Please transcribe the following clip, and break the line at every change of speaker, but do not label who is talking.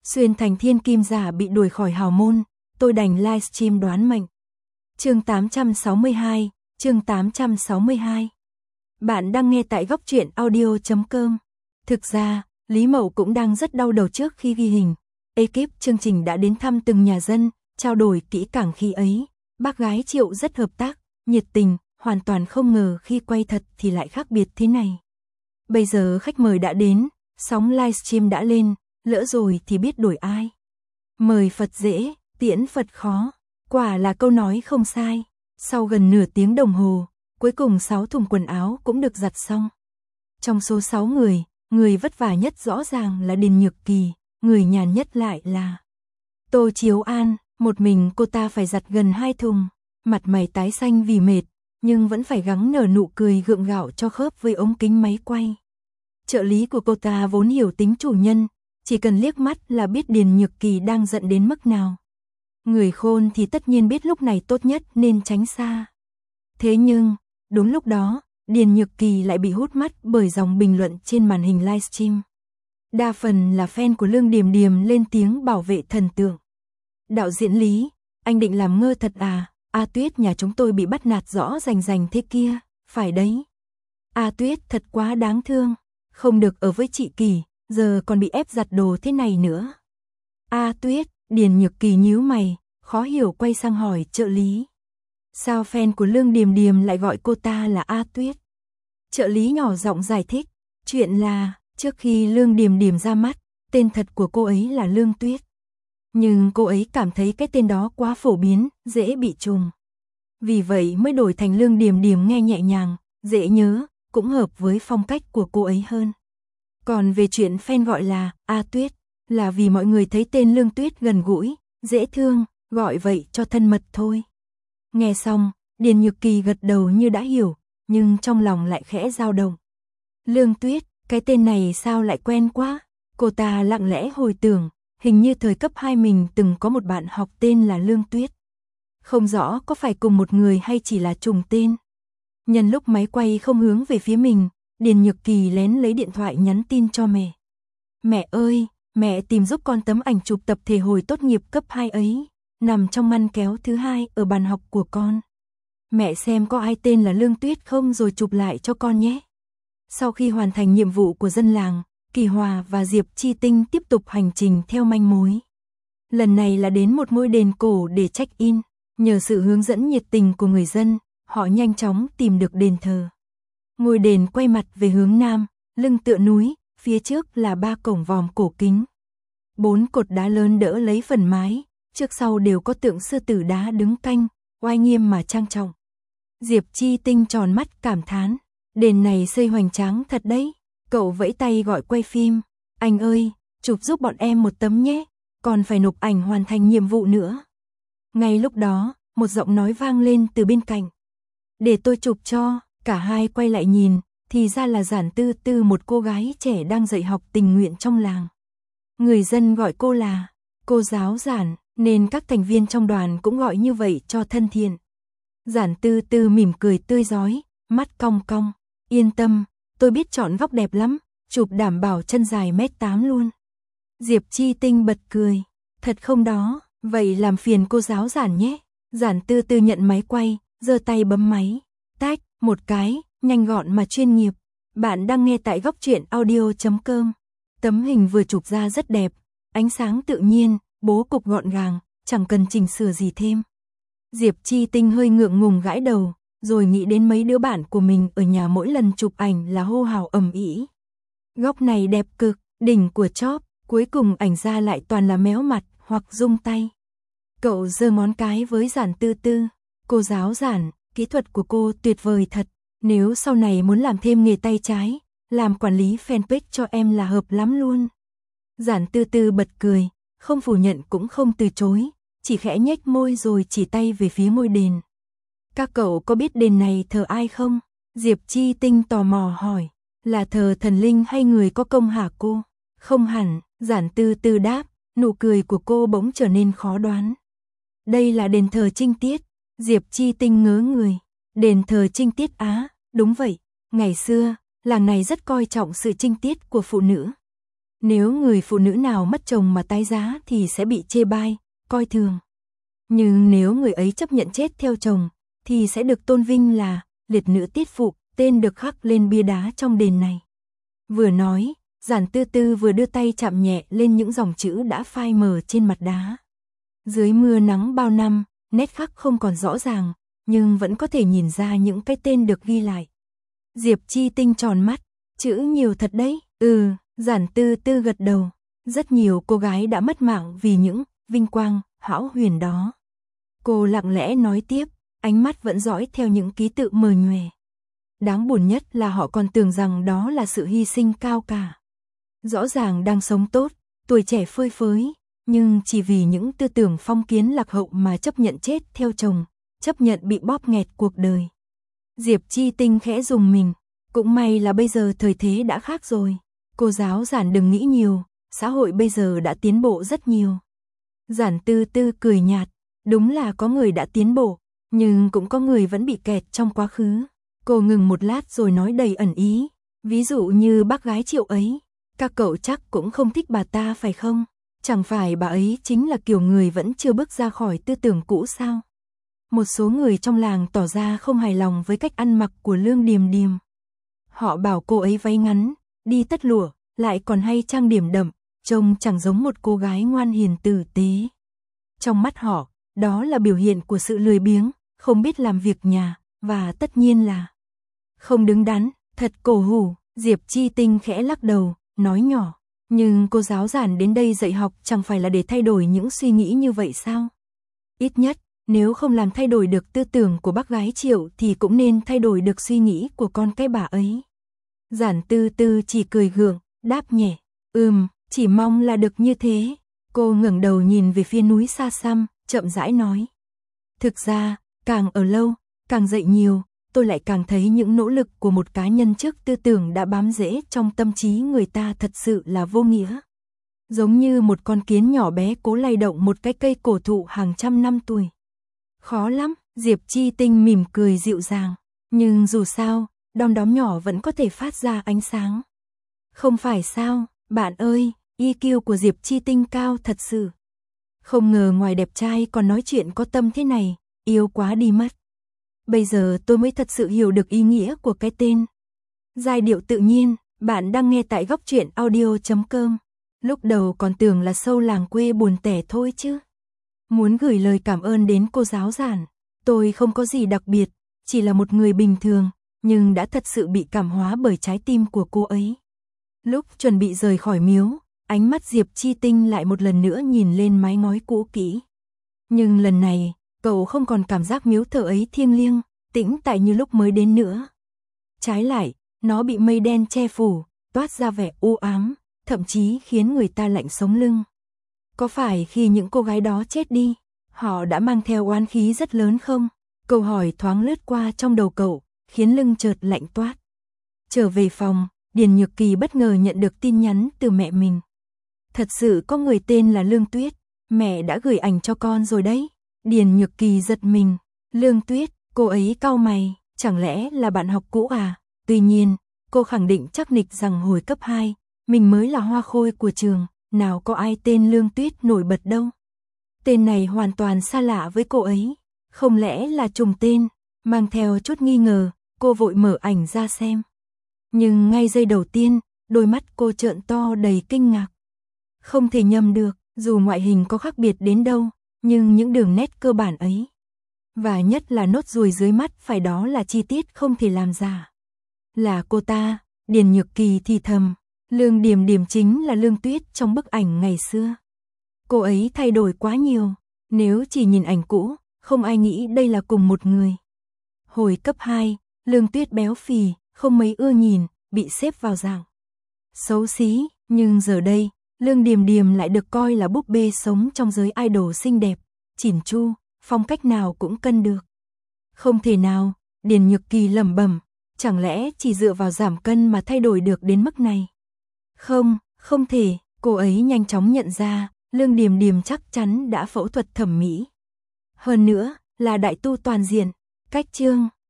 Xuyên thành thiên kim giả bị đuổi khỏi hào môn, tôi đành livestream đoán mệnh. Chương 862, chương 862. Bạn đang nghe tại góc truyện audio.com. Thực ra, Lý Mậu cũng đang rất đau đầu trước khi ghi hình. Ekip chương trình đã đến thăm từng nhà dân, trao đổi kỹ càng khi ấy. Bác gái Triệu rất hợp tác, nhiệt tình, hoàn toàn không ngờ khi quay thật thì lại khác biệt thế này. Bây giờ khách mời đã đến, sóng livestream đã lên, lỡ rồi thì biết đổi ai. Mời Phật dễ, tiễn Phật khó. Quả là câu nói không sai. Sau gần nửa tiếng đồng hồ, cuối cùng 6 thùng quần áo cũng được giặt xong. Trong số 6 người vất vả nhất rõ ràng là Điền Nhược Kỳ, người nhàn nhất lại là Tô Chiếu An. Một mình cô ta phải giặt gần 2 thùng, mặt mày tái xanh vì mệt, nhưng vẫn phải gắng nở nụ cười gượng gạo cho khớp với ống kính máy quay. Trợ lý của cô ta vốn hiểu tính chủ nhân, chỉ cần liếc mắt là biết Điền Nhược Kỳ đang giận đến mức nào. Người khôn thì tất nhiên biết lúc này tốt nhất nên tránh xa. Thế nhưng, đúng lúc đó, Điền Nhược Kỳ lại bị hút mắt bởi dòng bình luận trên màn hình livestream. Đa phần là fan của Lương Điềm Điềm lên tiếng bảo vệ thần tượng. Đạo diễn Lý, anh định làm ngơ thật à? A Tuyết nhà chúng tôi bị bắt nạt rõ rành thế kia, phải đấy. A Tuyết thật quá đáng thương, không được ở với chị Kỳ, giờ còn bị ép giặt đồ thế này nữa. A Tuyết, Điền Nhược Kỳ nhíu mày, khó hiểu quay sang hỏi trợ lý. Sao fan của Lương Điềm Điềm lại gọi cô ta là A Tuyết? Trợ lý nhỏ giọng giải thích, chuyện là, trước khi Lương Điềm Điềm ra mắt, tên thật của cô ấy là Lương Tuyết. Nhưng cô ấy cảm thấy cái tên đó quá phổ biến, dễ bị trùng. Vì vậy mới đổi thành Lương Điềm Điềm nghe nhẹ nhàng, dễ nhớ, cũng hợp với phong cách của cô ấy hơn. Còn về chuyện fan gọi là A Tuyết, là vì mọi người thấy tên Lương Tuyết gần gũi, dễ thương, gọi vậy cho thân mật thôi. Nghe xong, Điền Nhược Kỳ gật đầu như đã hiểu, nhưng trong lòng lại khẽ dao động. Lương Tuyết, cái tên này sao lại quen quá? Cô ta lặng lẽ hồi tưởng, hình như thời cấp 2 mình từng có một bạn học tên là Lương Tuyết. Không rõ có phải cùng một người hay chỉ là trùng tên. Nhân lúc máy quay không hướng về phía mình, Điền Nhược Kỳ lén lấy điện thoại nhắn tin cho mẹ. Mẹ ơi, mẹ tìm giúp con tấm ảnh chụp tập thể hồi tốt nghiệp cấp 2 ấy, nằm trong ngăn kéo thứ 2 ở bàn học của con. Mẹ xem có ai tên là Lương Tuyết không rồi chụp lại cho con nhé. Sau khi hoàn thành nhiệm vụ của dân làng, Kỳ Hòa và Diệp Chi Tinh tiếp tục hành trình theo manh mối. Lần này là đến một ngôi đền cổ để check-in, nhờ sự hướng dẫn nhiệt tình của người dân, họ nhanh chóng tìm được đền thờ. Ngôi đền quay mặt về hướng nam, lưng tựa núi, phía trước là 3 cổng vòm cổ kính. 4 cột đá lớn đỡ lấy phần mái, trước sau đều có tượng sư tử đá đứng canh, oai nghiêm mà trang trọng. Diệp Chi Tinh tròn mắt cảm thán, đền này xây hoành tráng thật đấy. Cậu vẫy tay gọi quay phim, anh ơi, chụp giúp bọn em một tấm nhé, còn phải nộp ảnh hoàn thành nhiệm vụ nữa. Ngay lúc đó, một giọng nói vang lên từ bên cạnh. Để tôi chụp cho. Cả hai quay lại nhìn, thì ra là Giản Tư Tư, một cô gái trẻ đang dạy học tình nguyện trong làng. Người dân gọi cô là cô giáo Giản, nên các thành viên trong đoàn cũng gọi như vậy cho thân thiện. Giản Tư Tư mỉm cười tươi rói, mắt cong cong, yên tâm, tôi biết chọn góc đẹp lắm, chụp đảm bảo chân dài 1m8 luôn. Diệp Chi Tinh bật cười, thật không đó, vậy làm phiền cô giáo Giản nhé. Giản Tư Tư nhận máy quay, giơ tay bấm máy, tách, một cái, nhanh gọn mà chuyên nghiệp. Bạn đang nghe tại góc truyện audio.com. Tấm hình vừa chụp ra rất đẹp, ánh sáng tự nhiên, bố cục gọn gàng, chẳng cần chỉnh sửa gì thêm. Diệp Chi Tinh hơi ngượng ngùng gãi đầu, rồi nghĩ đến mấy đứa bạn của mình ở nhà mỗi lần chụp ảnh là hô hào ầm ĩ. Góc này đẹp cực, đỉnh của chóp, cuối cùng ảnh ra lại toàn là méo mặt hoặc rung tay. Cậu giơ ngón cái với Giản Tư Tư, cô giáo Giản, kỹ thuật của cô tuyệt vời thật, nếu sau này muốn làm thêm nghề tay trái, làm quản lý fanpage cho em là hợp lắm luôn. Giản Tư Tư bật cười, không phủ nhận cũng không từ chối, chỉ khẽ nhếch môi rồi chỉ tay về phía ngôi đền. Các cậu có biết đền này thờ ai không? Diệp Chi Tinh tò mò hỏi, là thờ thần linh hay người có công hả cô? Không hẳn, Giản Tư Tư đáp, nụ cười của cô bỗng trở nên khó đoán. Đây là đền thờ Trinh Tiết. Diệp Chi Tinh ngớ người, đền thờ Trinh Tiết á, đúng vậy, ngày xưa, làng này rất coi trọng sự trinh tiết của phụ nữ. Nếu người phụ nữ nào mất chồng mà tái giá thì sẽ bị chê bai, coi thường. Nhưng nếu người ấy chấp nhận chết theo chồng, thì sẽ được tôn vinh là liệt nữ tiết phụ, tên được khắc lên bia đá trong đền này. Vừa nói, Giản Tư Tư vừa đưa tay chạm nhẹ lên những dòng chữ đã phai mờ trên mặt đá. Dưới mưa nắng bao năm, nét khắc không còn rõ ràng, nhưng vẫn có thể nhìn ra những cái tên được ghi lại. Diệp Chi Tinh tròn mắt, chữ nhiều thật đấy. Giản Tư Tư gật đầu. Rất nhiều cô gái đã mất mạng vì những vinh quang, hão huyền đó. Cô lặng lẽ nói tiếp, ánh mắt vẫn dõi theo những ký tự mờ nhòe. Đáng buồn nhất là họ còn tưởng rằng đó là sự hy sinh cao cả. Rõ ràng đang sống tốt, tuổi trẻ phơi phới, nhưng chỉ vì những tư tưởng phong kiến lạc hậu mà chấp nhận chết theo chồng, chấp nhận bị bóp nghẹt cuộc đời. Diệp Chi Tinh khẽ rùng mình, cũng may là bây giờ thời thế đã khác rồi. Cô giáo Giản đừng nghĩ nhiều, xã hội bây giờ đã tiến bộ rất nhiều. Giản Tư Tư cười nhạt, đúng là có người đã tiến bộ, nhưng cũng có người vẫn bị kẹt trong quá khứ. Cô ngừng một lát rồi nói đầy ẩn ý, ví dụ như bác gái Triệu ấy, các cậu chắc cũng không thích bà ta phải không? Chẳng phải bà ấy chính là kiểu người vẫn chưa bước ra khỏi tư tưởng cũ sao? Một số người trong làng tỏ ra không hài lòng với cách ăn mặc của Lương Điềm Điềm. Họ bảo cô ấy váy ngắn, đi tất lụa, lại còn hay trang điểm đậm, trông chẳng giống một cô gái ngoan hiền tử tế. Trong mắt họ, đó là biểu hiện của sự lười biếng, không biết làm việc nhà, và tất nhiên là không đứng đắn, thật cổ hủ. Diệp Chi Tinh khẽ lắc đầu, nói nhỏ, nhưng cô giáo Giản đến đây dạy học chẳng phải là để thay đổi những suy nghĩ như vậy sao? Ít nhất, nếu không làm thay đổi được tư tưởng của bác gái Triệu thì cũng nên thay đổi được suy nghĩ của con cái bà ấy. Giản Tư Tư chỉ cười gượng, đáp nhẹ, chỉ mong là được như thế. Cô ngẩng đầu nhìn về phía núi xa xăm, chậm rãi nói. Thực ra, càng ở lâu, càng dạy nhiều, tôi lại càng thấy những nỗ lực của một cá nhân trước tư tưởng đã bám rễ trong tâm trí người ta thật sự là vô nghĩa. Giống như một con kiến nhỏ bé cố lay động một cái cây cổ thụ hàng trăm năm tuổi. Khó lắm, Diệp Chi Tinh mỉm cười dịu dàng, nhưng dù sao, đom đóm nhỏ vẫn có thể phát ra ánh sáng. Không phải sao, bạn ơi, EQ của Diệp Chi Tinh cao thật sự. Không ngờ ngoài đẹp trai còn nói chuyện có tâm thế này, yêu quá đi mất. Bây giờ tôi mới thật sự hiểu được ý nghĩa của cái tên. Giai điệu tự nhiên, bạn đang nghe tại góc truyện audio.com. Lúc đầu còn tưởng là show làng quê buồn tẻ thôi chứ. Muốn gửi lời cảm ơn đến cô giáo Giản. Tôi không có gì đặc biệt, chỉ là một người bình thường, nhưng đã thật sự bị cảm hóa bởi trái tim của cô ấy. Lúc chuẩn bị rời khỏi miếu, ánh mắt Diệp Chi Tinh lại một lần nữa nhìn lên mái ngói cũ kỹ. Nhưng lần này, cậu không còn cảm giác miếu thờ ấy thiêng liêng, tĩnh tại như lúc mới đến nữa. Trái lại, nó bị mây đen che phủ, toát ra vẻ u ám, thậm chí khiến người ta lạnh sống lưng. Có phải khi những cô gái đó chết đi, họ đã mang theo oán khí rất lớn không? Câu hỏi thoáng lướt qua trong đầu cậu, khiến lưng chợt lạnh toát. Trở về phòng, Điền Nhược Kỳ bất ngờ nhận được tin nhắn từ mẹ mình. Thật sự có người tên là Lương Tuyết, mẹ đã gửi ảnh cho con rồi đấy. Điền Nhược Kỳ giật mình, Lương Tuyết, cô ấy cau mày, chẳng lẽ là bạn học cũ à? Tuy nhiên, cô khẳng định chắc nịch rằng hồi cấp 2, mình mới là hoa khôi của trường, nào có ai tên Lương Tuyết nổi bật đâu. Tên này hoàn toàn xa lạ với cô ấy, không lẽ là trùng tên? Mang theo chút nghi ngờ, cô vội mở ảnh ra xem. Nhưng ngay giây đầu tiên, đôi mắt cô trợn to đầy kinh ngạc. Không thể nhầm được, dù ngoại hình có khác biệt đến đâu, nhưng những đường nét cơ bản ấy. Và nhất là nốt ruồi dưới mắt phải đó là chi tiết không thể làm giả. Là cô ta, Điền Nhược Kỳ thì thầm, Lương Điềm Điềm chính là Lương Tuyết trong bức ảnh ngày xưa. Cô ấy thay đổi quá nhiều, nếu chỉ nhìn ảnh cũ, không ai nghĩ đây là cùng một người. Hồi cấp 2, Lương Tuyết béo phì, không mấy ưa nhìn, bị xếp vào dạng xấu xí, nhưng giờ đây, Lương Điềm Điềm lại được coi là búp bê sống trong giới idol xinh đẹp, chỉn chu, phong cách nào cũng cân được. Không thể nào, Điền Nhược Kỳ lẩm bẩm, chẳng lẽ chỉ dựa vào giảm cân mà thay đổi được đến mức này? Không thể, cô ấy nhanh chóng nhận ra, Lương Điềm Điềm chắc chắn đã phẫu thuật thẩm mỹ. Hơn nữa, là đại tu toàn diện, cách chương.